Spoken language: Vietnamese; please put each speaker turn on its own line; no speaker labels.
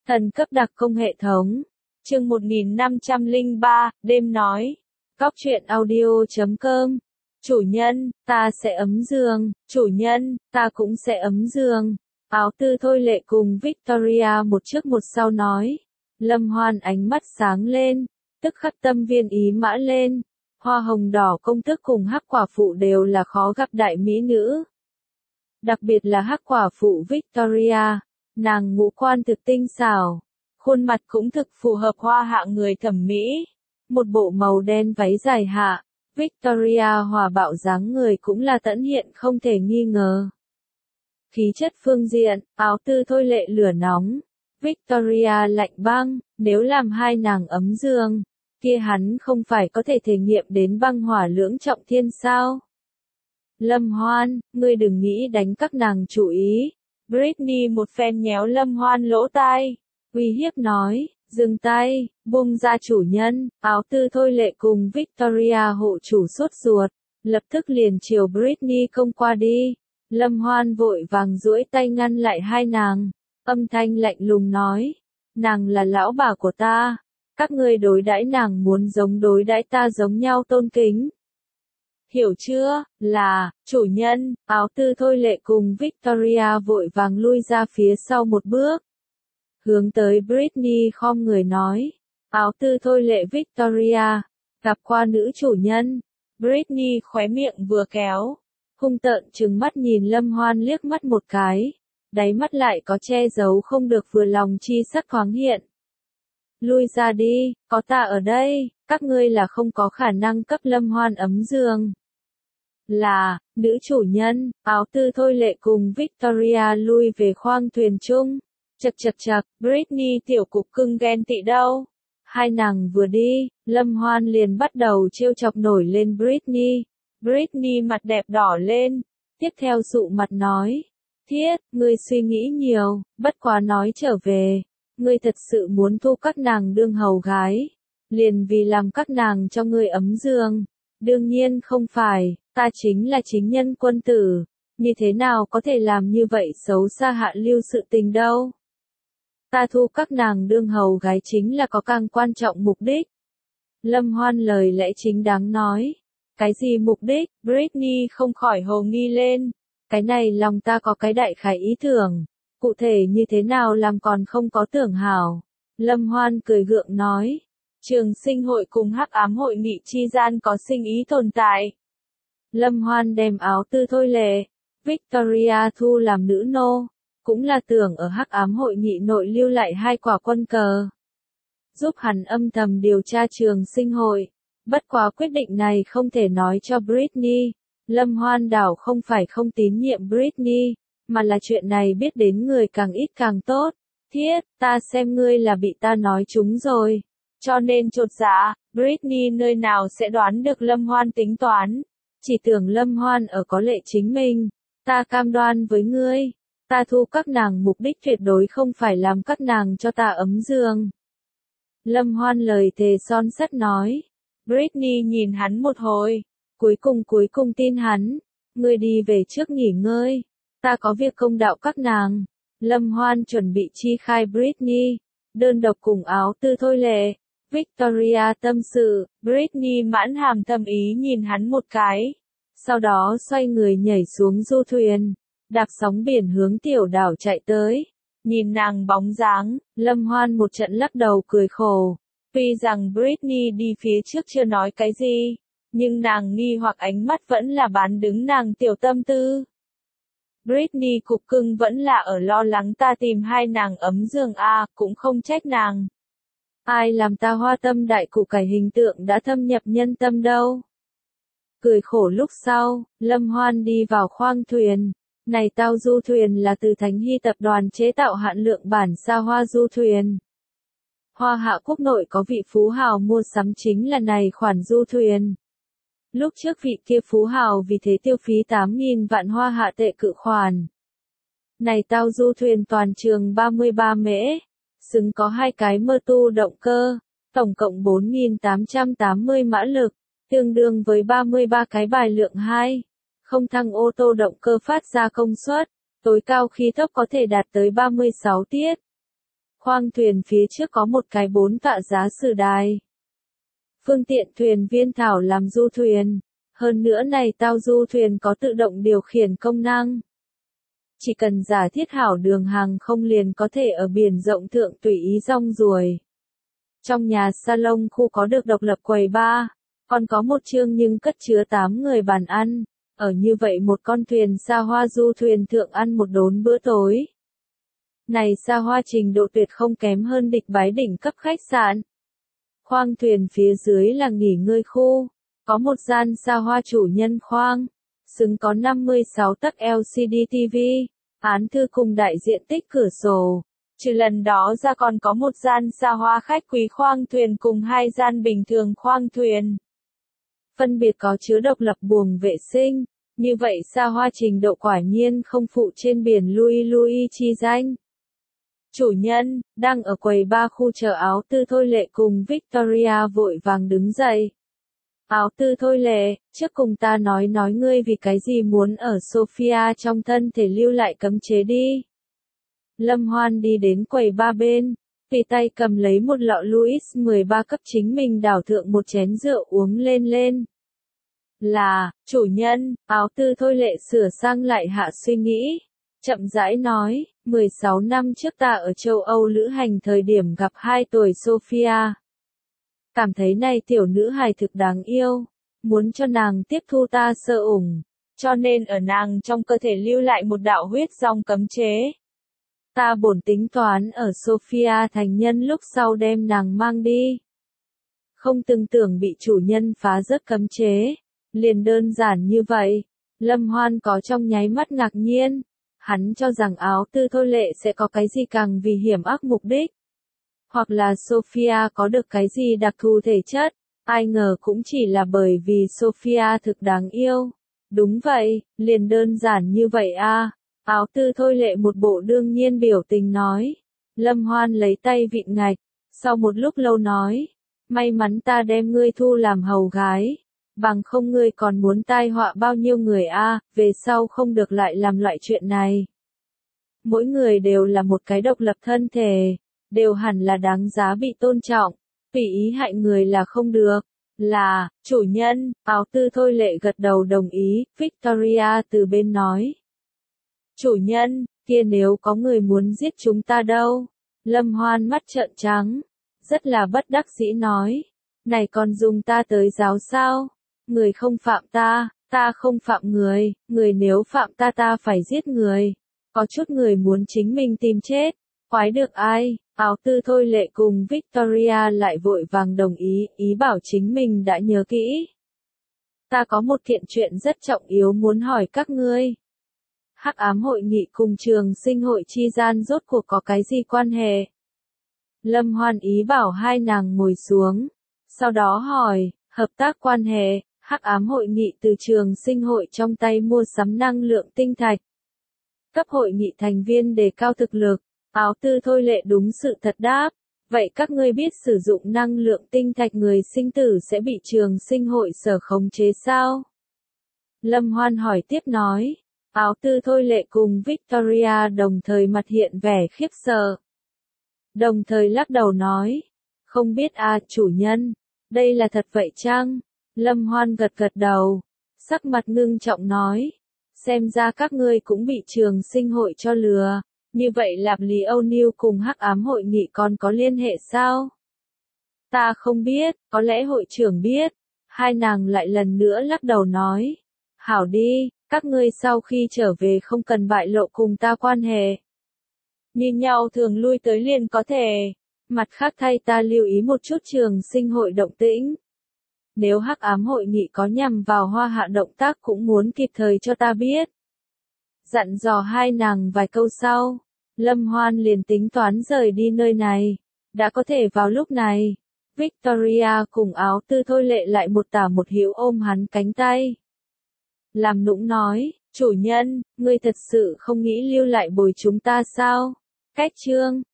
Thần cấp đặc công hệ thống. Chương 1503, đêm nói. Góc truyện audio.com. Chủ nhân, ta sẽ ấm giường. Chủ nhân, ta cũng sẽ ấm giường. Áo Tư Thôi Lệ cùng Victoria một trước một sau nói. Lâm Hoan ánh mắt sáng lên, tức khắc tâm viên ý mã lên. Hoa hồng đỏ công tước cùng hắc quả phụ đều là khó gặp đại mỹ nữ. Đặc biệt là hắc quả phụ Victoria, nàng ngũ quan thực tinh xảo, khuôn mặt cũng thực phù hợp hoa hạ người thẩm mỹ. Một bộ màu đen váy dài hạ, Victoria hòa bạo dáng người cũng là tận hiện không thể nghi ngờ. Khí chất phương diện, Áo Tư Thôi Lệ lửa nóng, Victoria lạnh băng, nếu làm hai nàng ấm giường, kia hắn không phải có thể thể nghiệm đến băng hỏa lưỡng trọng thiên sao? Lâm Hoan, ngươi đừng nghĩ đánh các nàng chủ ý. Britney một phen nhéo Lâm Hoan lỗ tai, uy hiếp nói, dừng tay, buông ra chủ nhân. Áo Tư Thôi Lệ cùng Victoria hộ chủ sốt ruột, lập tức liền chiều Britney công qua đi. Lâm Hoan vội vàng duỗi tay ngăn lại hai nàng, âm thanh lạnh lùng nói, nàng là lão bà của ta, các ngươi đối đãi nàng muốn giống đối đãi ta giống nhau tôn kính. Hiểu chưa, là, chủ nhân. Áo Tư Thôi Lệ cùng Victoria vội vàng lui ra phía sau một bước. Hướng tới Britney khom người nói. Áo Tư Thôi Lệ Victoria, gặp qua nữ chủ nhân. Britney khóe miệng vừa kéo, hung tợn trừng mắt nhìn Lâm Hoan liếc mắt một cái. Đáy mắt lại có che giấu không được vừa lòng chi sắc thoáng hiện. Lui ra đi, có ta ở đây, các ngươi là không có khả năng cấp Lâm Hoan ấm giường. Là, nữ chủ nhân. Áo Tư Thôi Lệ cùng Victoria lui về khoang thuyền chung. Chật, Britney tiểu cục cưng ghen tị đâu. Hai nàng vừa đi, Lâm Hoan liền bắt đầu trêu chọc nổi lên Britney. Britney mặt đẹp đỏ lên, tiếp theo sụ mặt nói. Thiết, ngươi suy nghĩ nhiều, bất quá nói trở về. Ngươi thật sự muốn thu các nàng đương hầu gái, liền vì làm các nàng cho ngươi ấm giường. Đương nhiên không phải, ta chính là chính nhân quân tử, như thế nào có thể làm như vậy xấu xa hạ lưu sự tình đâu. Ta thu các nàng đương hầu gái chính là có càng quan trọng mục đích. Lâm Hoan lời lẽ chính đáng nói. Cái gì mục đích? Britney không khỏi hồ nghi lên. Cái này lòng ta có cái đại khái ý tưởng. Cụ thể như thế nào làm còn không có tưởng hảo. Lâm Hoan cười gượng nói. Trường sinh hội cùng hắc ám hội nghị chi gian có sinh ý tồn tại. Lâm Hoan đem Áo Tư Thôi Lệ, Victoria thu làm nữ nô, cũng là tưởng ở hắc ám hội nghị nội lưu lại hai quả quân cờ. Giúp hắn âm thầm điều tra trường sinh hội. Bất quá quyết định này không thể nói cho Britney. Lâm Hoan đảo không phải không tín nhiệm Britney, mà là chuyện này biết đến người càng ít càng tốt. Thiết, ta xem ngươi là bị ta nói trúng rồi. Cho nên chột dạ, Britney nơi nào sẽ đoán được Lâm Hoan tính toán. Chỉ tưởng Lâm Hoan ở có lệ chính mình. Ta cam đoan với ngươi, ta thu các nàng mục đích tuyệt đối không phải làm các nàng cho ta ấm giường. Lâm Hoan lời thề son sắt nói. Britney nhìn hắn một hồi, cuối cùng tin hắn. Ngươi đi về trước nghỉ ngơi, ta có việc công đạo các nàng. Lâm Hoan chuẩn bị chi khai Britney, đơn độc cùng Áo Tư Thôi Lệ, Victoria tâm sự. Britney mãn hàm thâm ý nhìn hắn một cái, sau đó xoay người nhảy xuống du thuyền, đạp sóng biển hướng tiểu đảo chạy tới. Nhìn nàng bóng dáng, Lâm Hoan một trận lắc đầu cười khổ. Tuy rằng Britney đi phía trước chưa nói cái gì, nhưng nàng nghi hoặc ánh mắt vẫn là bán đứng nàng tiểu tâm tư. Britney cục cưng vẫn là ở lo lắng ta tìm hai nàng ấm giường cũng không trách nàng. Ai làm ta hoa tâm đại củ cải hình tượng đã thâm nhập nhân tâm đâu. Cười khổ lúc sau, Lâm Hoan đi vào khoang thuyền. Này tàu du thuyền là từ Thánh Hy tập đoàn chế tạo hạn lượng bản xa hoa du thuyền. Hoa hạ quốc nội có vị phú hào mua sắm chính là này khoản du thuyền. Lúc trước vị kia phú hào vì thế tiêu phí 8.000 vạn hoa hạ tệ cự khoản. Này tàu du thuyền toàn trường 33 mễ, xứng có hai cái mơ tu động cơ, tổng cộng 4.880 mã lực, tương đương với 33 cái bài lượng 2. Không thăng ô tô động cơ phát ra công suất, tối cao khí tốc có thể đạt tới 36 tiết. Khoang thuyền phía trước có một cái 4 tọa giá sử đài. Phương tiện thuyền viên Thảo làm du thuyền. Hơn nữa này tao du thuyền có tự động điều khiển công năng. Chỉ cần giả thiết hảo đường hàng không liền có thể ở biển rộng thượng tùy ý rong ruổi. Trong nhà salon khu có được độc lập quầy bar, còn có một chương nhưng cất chứa 8 người bàn ăn. Ở như vậy một con thuyền xa hoa du thuyền thượng ăn một đốn bữa tối. Này xa hoa trình độ tuyệt không kém hơn địch bái đỉnh cấp khách sạn. Khoang thuyền phía dưới là nghỉ ngơi khu, có một gian xa hoa chủ nhân khoang, xứng có 56 tấc LCD TV, án thư cùng đại diện tích cửa sổ. Trừ lần đó ra còn có một gian xa hoa khách quý khoang thuyền cùng 2 gian bình thường khoang thuyền. Phân biệt có chứa độc lập buồng vệ sinh, như vậy xa hoa trình độ quả nhiên không phụ trên biển Louis Louis chi danh. Chủ nhân, đang ở quầy ba khu chờ áo tư Thôi Lệ cùng Victoria vội vàng đứng dậy. Áo tư Thôi Lệ, trước cùng ta nói ngươi vì cái gì muốn ở Sophia trong thân thể lưu lại cấm chế đi. Lâm Hoan đi đến quầy ba bên, tùy tay cầm lấy một lọ Louis 13 cấp chính mình đảo thượng một chén rượu uống lên. Là, chủ nhân, áo tư Thôi Lệ sửa sang lại hạ suy nghĩ. Chậm rãi nói, 16 năm trước ta ở châu Âu lữ hành thời điểm gặp 2 tuổi Sophia. Cảm thấy này tiểu nữ hài thực đáng yêu, muốn cho nàng tiếp thu ta sơ ủng, cho nên ở nàng trong cơ thể lưu lại một đạo huyết dòng cấm chế. Ta bổn tính toán ở Sophia thành nhân lúc sau đem nàng mang đi. Không từng tưởng bị chủ nhân phá rớt cấm chế, liền đơn giản như vậy. Lâm Hoan có trong nháy mắt ngạc nhiên. Hắn cho rằng áo tư Thôi Lệ sẽ có cái gì càng vì hiểm ác mục đích. Hoặc là Sophia có được cái gì đặc thù thể chất, ai ngờ cũng chỉ là bởi vì Sophia thực đáng yêu. Đúng vậy, liền đơn giản như vậy a. Áo tư Thôi Lệ một bộ đương nhiên biểu tình nói. Lâm Hoan lấy tay vịn ngạch, sau một lúc lâu nói. May mắn ta đem ngươi thu làm hầu gái. Bằng không ngươi còn muốn tai họa bao nhiêu người a, về sau không được lại làm loại chuyện này. Mỗi người đều là một cái độc lập thân thể, đều hẳn là đáng giá bị tôn trọng, tùy ý hại người là không được. Là, chủ nhân, áo tư Thôi Lệ gật đầu đồng ý, Victoria từ bên nói. Chủ nhân, kia nếu có người muốn giết chúng ta đâu? Lâm Hoan mắt trợn trắng, rất là bất đắc dĩ nói. Này còn dùng ta tới giáo sao? Người không phạm ta, ta không phạm người, người nếu phạm ta ta phải giết người. Có chút người muốn chính mình tìm chết, quái được ai, áo tư Thôi Lệ cùng Victoria lại vội vàng đồng ý, ý bảo chính mình đã nhớ kỹ. Ta có một kiện chuyện rất trọng yếu muốn hỏi các ngươi. Hắc ám hội nghị cùng trường sinh hội chi gian rốt cuộc có cái gì quan hệ? Lâm Hoan ý bảo hai nàng ngồi xuống, sau đó hỏi, hợp tác quan hệ. Hắc ám hội nghị từ trường sinh hội trong tay mua sắm năng lượng tinh thạch. Cấp hội nghị thành viên đề cao thực lực, áo tư Thôi Lệ đúng sự thật đáp. Vậy các ngươi biết sử dụng năng lượng tinh thạch người sinh tử sẽ bị trường sinh hội sở khống chế sao? Lâm Hoan hỏi tiếp nói. Áo tư Thôi Lệ cùng Victoria đồng thời mặt hiện vẻ khiếp sợ. Đồng thời lắc đầu nói. Không biết chủ nhân, đây là thật vậy chăng? Lâm Hoan gật đầu, sắc mặt ngưng trọng nói, xem ra các ngươi cũng bị trường sinh hội cho lừa, như vậy Lạp Lý Âu Niu cùng Hắc ám hội nghị còn có liên hệ sao? Ta không biết, có lẽ hội trưởng biết. Hai nàng lại lần nữa lắc đầu nói, hảo đi, các ngươi sau khi trở về không cần bại lộ cùng ta quan hệ. Nhìn nhau thường lui tới liền có thể, mặt khác thay ta lưu ý một chút trường sinh hội động tĩnh. Nếu Hắc ám hội nghị có nhằm vào Hoa Hạ động tác cũng muốn kịp thời cho ta biết. Dặn dò hai nàng vài câu sau, Lâm Hoan liền tính toán rời đi nơi này. Đã có thể vào lúc này, Victoria cùng áo tư Thôi Lệ lại một tả một hữu ôm hắn cánh tay. Làm nũng nói, chủ nhân, ngươi thật sự không nghĩ lưu lại bồi chúng ta sao? Cách chương